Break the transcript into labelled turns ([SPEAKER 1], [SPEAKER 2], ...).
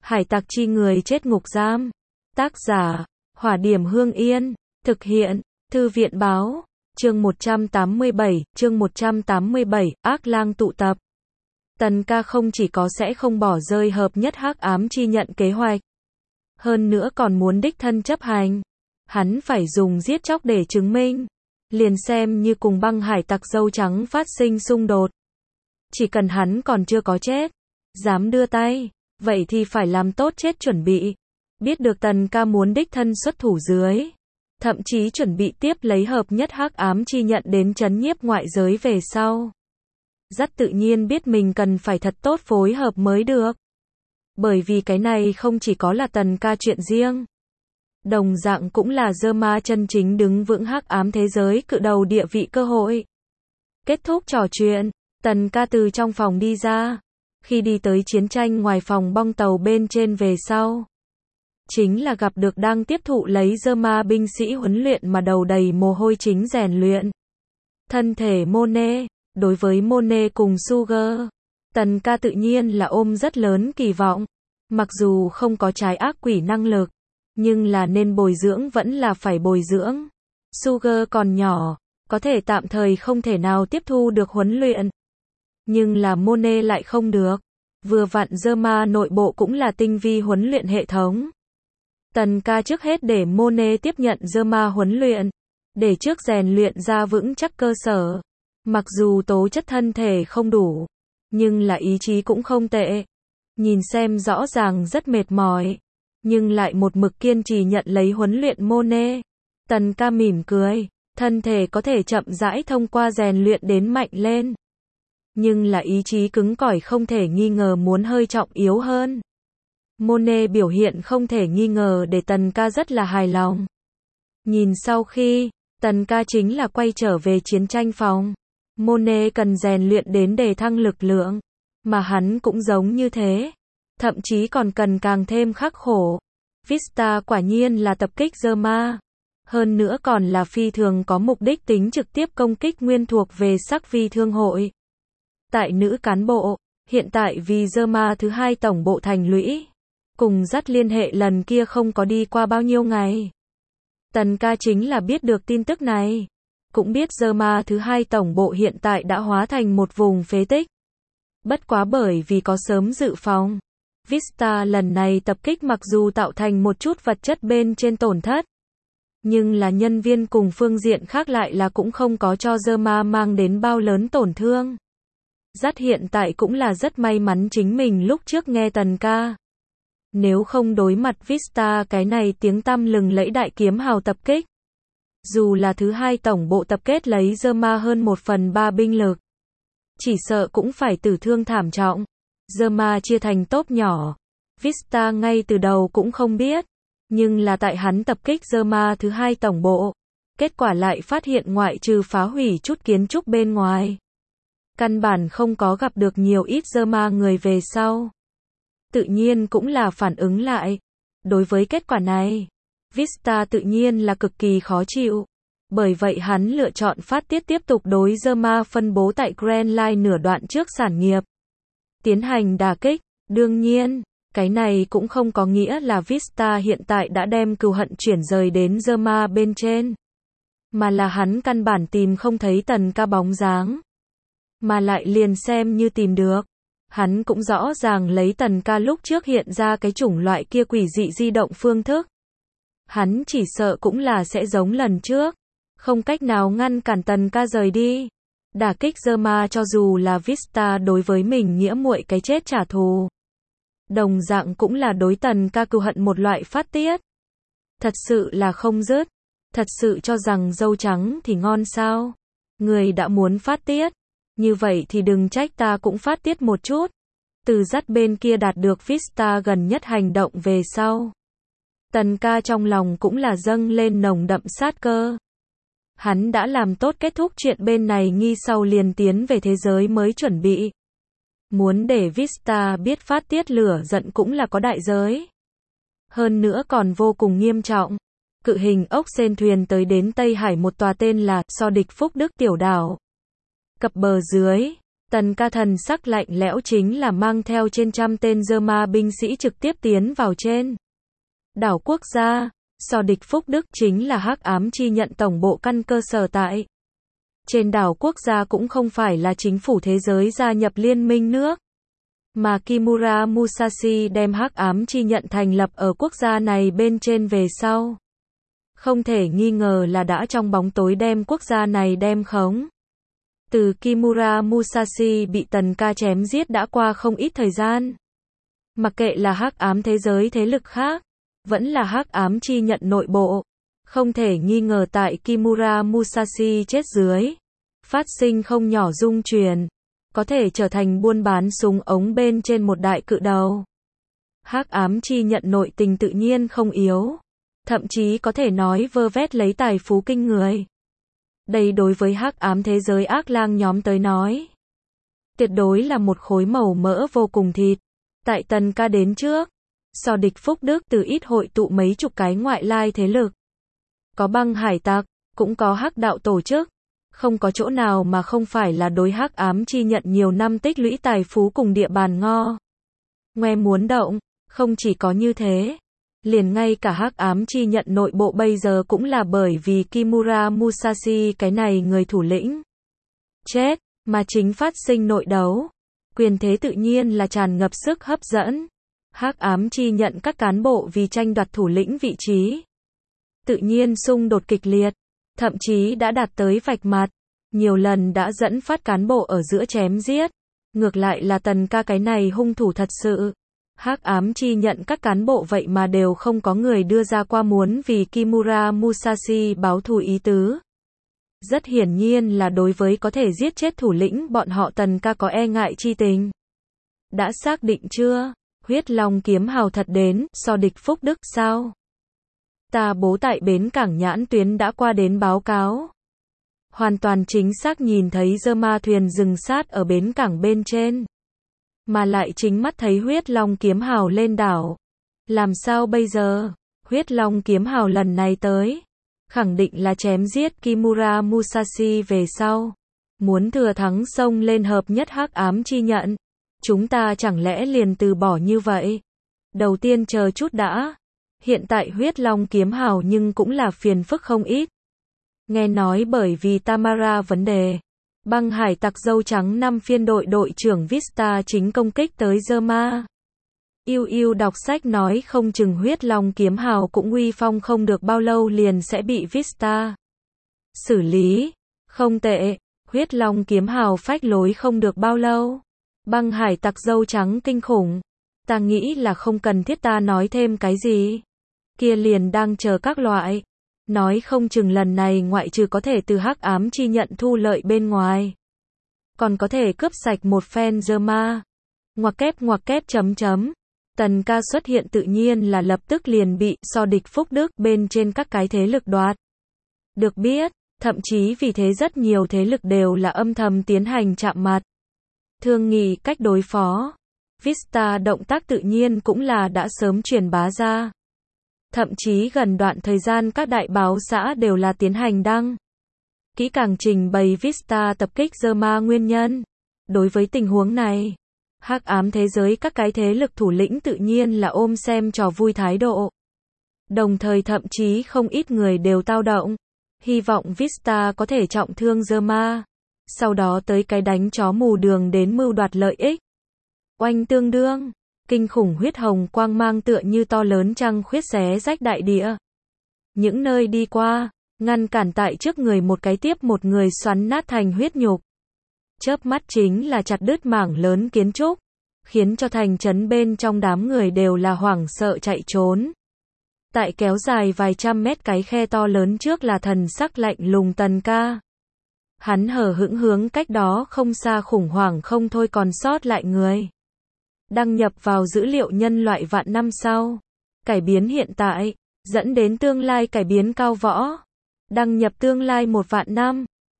[SPEAKER 1] Hải tặc chi người chết ngục giam. Tác giả, Hỏa Điểm Hương Yên. Thực hiện, Thư viện báo. Chương 187, Ác Lang tụ tập. Tần ca không chỉ có sẽ không bỏ rơi hợp nhất hắc ám chi nhận kế hoạch, hơn nữa còn muốn đích thân chấp hành. Hắn phải dùng giết chóc để chứng minh. Liền xem như cùng băng hải tặc dâu trắng phát sinh xung đột, chỉ cần hắn còn chưa có chết, dám đưa tay, vậy thì phải làm tốt chết chuẩn bị. Biết được tần ca muốn đích thân xuất thủ dưới, thậm chí chuẩn bị tiếp lấy hợp nhất hắc ám chi nhận đến trấn nhiếp ngoại giới về sau, rất tự nhiên biết mình cần phải thật tốt phối hợp mới được. Bởi vì cái này không chỉ có là tần ca chuyện riêng, đồng dạng cũng là Zerma chân chính đứng vững hắc ám thế giới cự đầu địa vị cơ hội. Kết thúc trò chuyện, tần ca từ trong phòng đi ra. Khi đi tới chiến tranh ngoài phòng bong tàu bên trên về sau, chính là gặp được đang tiếp thụ lấy Zerma binh sĩ huấn luyện mà đầu đầy mồ hôi chính rèn luyện thân thể Monet. Đối với Monet cùng Sugar, tần ca tự nhiên là ôm rất lớn kỳ vọng. Mặc dù không có trái ác quỷ năng lực, nhưng là nên bồi dưỡng vẫn là phải bồi dưỡng. Sugar còn nhỏ, có thể tạm thời không thể nào tiếp thu được huấn luyện. Nhưng là Monet lại không được. Vừa vặn Zerma nội bộ cũng là tinh vi huấn luyện hệ thống. Tần ca trước hết để Monet tiếp nhận Zerma huấn luyện, để trước rèn luyện ra vững chắc cơ sở. Mặc dù tố chất thân thể không đủ, nhưng là ý chí cũng không tệ. Nhìn xem rõ ràng rất mệt mỏi, nhưng lại một mực kiên trì nhận lấy huấn luyện Monet. Tần ca mỉm cười, thân thể có thể chậm rãi thông qua rèn luyện đến mạnh lên. Nhưng là ý chí cứng cỏi không thể nghi ngờ muốn hơi trọng yếu hơn. Monet biểu hiện không thể nghi ngờ để tần ca rất là hài lòng. Nhìn sau khi, tần ca chính là quay trở về chiến tranh phòng. Monet cần rèn luyện đến đề thăng lực lượng, mà hắn cũng giống như thế. Thậm chí còn cần càng thêm khắc khổ. Vista quả nhiên là tập kích Zerma. Hơn nữa còn là phi thường có mục đích tính trực tiếp công kích nguyên thuộc về sắc vi thương hội. Tại nữ cán bộ, hiện tại vì Zerma thứ hai tổng bộ thành lũy, cùng dắt liên hệ lần kia không có đi qua bao nhiêu ngày. Tần ca chính là biết được tin tức này. Cũng biết Zerma thứ hai tổng bộ hiện tại đã hóa thành một vùng phế tích. Bất quá bởi vì có sớm dự phòng, Vista lần này tập kích mặc dù tạo thành một chút vật chất bên trên tổn thất, nhưng là nhân viên cùng phương diện khác lại là cũng không có cho Zerma mang đến bao lớn tổn thương. Dắt hiện tại cũng là rất may mắn chính mình lúc trước nghe tần ca. Nếu không đối mặt Vista cái này tiếng tăm lừng lẫy đại kiếm hào tập kích, dù là thứ hai tổng bộ tập kết lấy Zerma hơn 1/3 binh lực, chỉ sợ cũng phải tử thương thảm trọng. Zerma chia thành tốp nhỏ, Vista ngay từ đầu cũng không biết, nhưng là tại hắn tập kích Zerma thứ hai tổng bộ, kết quả lại phát hiện ngoại trừ phá hủy chút kiến trúc bên ngoài, căn bản không có gặp được nhiều ít Zerma người về sau. Tự nhiên cũng là phản ứng lại. Đối với kết quả này, Vista tự nhiên là cực kỳ khó chịu. Bởi vậy hắn lựa chọn phát tiết tiếp tục đối Zerma phân bố tại Grand Line nửa đoạn trước sản nghiệp, tiến hành đả kích. Đương nhiên, cái này cũng không có nghĩa là Vista hiện tại đã đem cừu hận chuyển rời đến Zerma bên trên, mà là hắn căn bản tìm không thấy tần ca bóng dáng, mà lại liền xem như tìm được, hắn cũng rõ ràng lấy tần ca lúc trước hiện ra cái chủng loại kia quỷ dị di động phương thức. Hắn chỉ sợ cũng là sẽ giống lần trước, không cách nào ngăn cản tần ca rời đi. Đả kích Zerma cho dù là Vista đối với mình nghĩa muội cái chết trả thù, đồng dạng cũng là đối tần ca cừu hận một loại phát tiết. Thật sự là không dứt. Thật sự cho rằng dâu trắng thì ngon sao? Người đã muốn phát tiết, như vậy thì đừng trách ta cũng phát tiết một chút. Từ dắt bên kia đạt được Vista gần nhất hành động về sau, tần ca trong lòng cũng là dâng lên nồng đậm sát cơ. Hắn đã làm tốt kết thúc chuyện bên này nghi sau liền tiến về thế giới mới chuẩn bị. Muốn để Vista biết phát tiết lửa giận cũng là có đại giới. Hơn nữa còn vô cùng nghiêm trọng. Cự hình ốc sên thuyền tới đến Tây Hải một tòa tên là So Địch Phúc Đức tiểu đảo. Cập bờ dưới, Tần ca thần sắc lạnh lẽo chính là mang theo trên trăm tên Dơ-ma binh sĩ trực tiếp tiến vào trên đảo quốc gia. So địch Phúc Đức chính là hắc ám chi nhận tổng bộ căn cơ sở tại trên đảo quốc gia, cũng không phải là chính phủ thế giới gia nhập liên minh nước, mà Kimura Musashi đem hắc ám chi nhận thành lập ở quốc gia này bên trên về sau. Không thể nghi ngờ là đã trong bóng tối đem quốc gia này đem khống. Từ Kimura Musashi bị Tần ca chém giết đã qua không ít thời gian. Mặc kệ là hắc ám thế giới thế lực khác, vẫn là hắc ám chi nhận nội bộ, không thể nghi ngờ tại Kimura Musashi chết dưới, phát sinh không nhỏ dung truyền, có thể trở thành buôn bán súng ống bên trên một đại cự đầu. Hắc ám chi nhận nội tình tự nhiên không yếu, thậm chí có thể nói vơ vét lấy tài phú kinh người. Đây đối với hắc ám thế giới ác lang nhóm tới nói, tuyệt đối là một khối màu mỡ vô cùng thịt. Tại Tần ca đến trước, so địch Phúc Đức từ ít hội tụ mấy chục cái ngoại lai thế lực. Có băng hải tặc, cũng có hắc đạo tổ chức, không có chỗ nào mà không phải là đối hắc ám chi nhận nhiều năm tích lũy tài phú cùng địa bàn ngoe muốn động. Không chỉ có như thế, liền ngay cả hắc ám chi nhận nội bộ bây giờ cũng là bởi vì Kimura Musashi cái này người thủ lĩnh chết, mà chính phát sinh nội đấu. Quyền thế tự nhiên là tràn ngập sức hấp dẫn. Hắc ám chi nhận các cán bộ vì tranh đoạt thủ lĩnh vị trí, tự nhiên xung đột kịch liệt, thậm chí đã đạt tới vạch mặt, nhiều lần đã dẫn phát cán bộ ở giữa chém giết. Ngược lại là Tần ca cái này hung thủ thật sự. Hắc ám chi nhận các cán bộ vậy mà đều không có người đưa ra qua muốn vì Kimura Musashi báo thù ý tứ. Rất hiển nhiên là đối với có thể giết chết thủ lĩnh bọn họ Tần ca có e ngại chi tình. Đã xác định chưa? Huyết Long kiếm hào thật đến, so địch Phúc Đức sao? Ta bố tại bến cảng nhãn tuyến đã qua đến báo cáo. Hoàn toàn chính xác nhìn thấy Dơ-ma thuyền dừng sát ở bến cảng bên trên. Mà lại chính mắt thấy Huyết Long kiếm hào lên đảo. Làm sao bây giờ? Huyết Long kiếm hào lần này tới, khẳng định là chém giết Kimura Musashi về sau. Muốn thừa thắng xông lên hợp nhất hắc ám chi nhận. Chúng ta chẳng lẽ liền từ bỏ như vậy? Đầu tiên chờ chút đã. Hiện tại Huyết Long kiếm hào nhưng cũng là phiền phức không ít. Nghe nói bởi vì Tamara vấn đề, băng hải tặc dâu trắng 5 phiên đội trưởng Vista chính công kích tới Dơ-ma. Yêu đọc sách nói không chừng Huyết Long kiếm hào cũng uy phong không được bao lâu liền sẽ bị Vista xử lý. Không tệ, Huyết Long kiếm hào phách lối không được bao lâu. Băng hải tặc dâu trắng kinh khủng. Ta nghĩ là không cần thiết ta nói thêm cái gì. Kia liền đang chờ các loại. Nói không chừng lần này ngoại trừ có thể từ hắc ám chi nhận thu lợi bên ngoài, còn có thể cướp sạch một phen Dơ-ma. Ngoặc kép chấm chấm. Tần ca xuất hiện tự nhiên là lập tức liền bị so địch Phúc Đức bên trên các cái thế lực đoạt. Được biết, thậm chí vì thế rất nhiều thế lực đều là âm thầm tiến hành chạm mặt, thương nghị cách đối phó. Vista động tác tự nhiên cũng là đã sớm truyền bá ra. Thậm chí gần đoạn thời gian các đại báo xã đều là tiến hành đăng kỹ càng trình bày Vista tập kích Dơ-ma nguyên nhân. Đối với tình huống này, hắc ám thế giới các cái thế lực thủ lĩnh tự nhiên là ôm xem trò vui thái độ. Đồng thời thậm chí không ít người đều tao động, hy vọng Vista có thể trọng thương Dơ-ma, sau đó tới cái đánh chó mù đường đến mưu đoạt lợi ích. Oanh tương đương, kinh khủng huyết hồng quang mang tựa như to lớn trăng khuyết xé rách đại địa. Những nơi đi qua, ngăn cản tại trước người một cái tiếp một người xoắn nát thành huyết nhục. Chớp mắt chính là chặt đứt mảng lớn kiến trúc, khiến cho thành trấn bên trong đám người đều là hoảng sợ chạy trốn. Tại kéo dài vài trăm mét cái khe to lớn trước là thần sắc lạnh lùng Tần ca. Hắn hờ hững hướng cách đó không xa khủng hoảng không thôi còn sót lại người. Đăng nhập vào dữ liệu nhân loại vạn năm sau. Cải biến hiện tại, dẫn đến tương lai cải biến cao võ. Đăng nhập tương lai 1 vạn năm.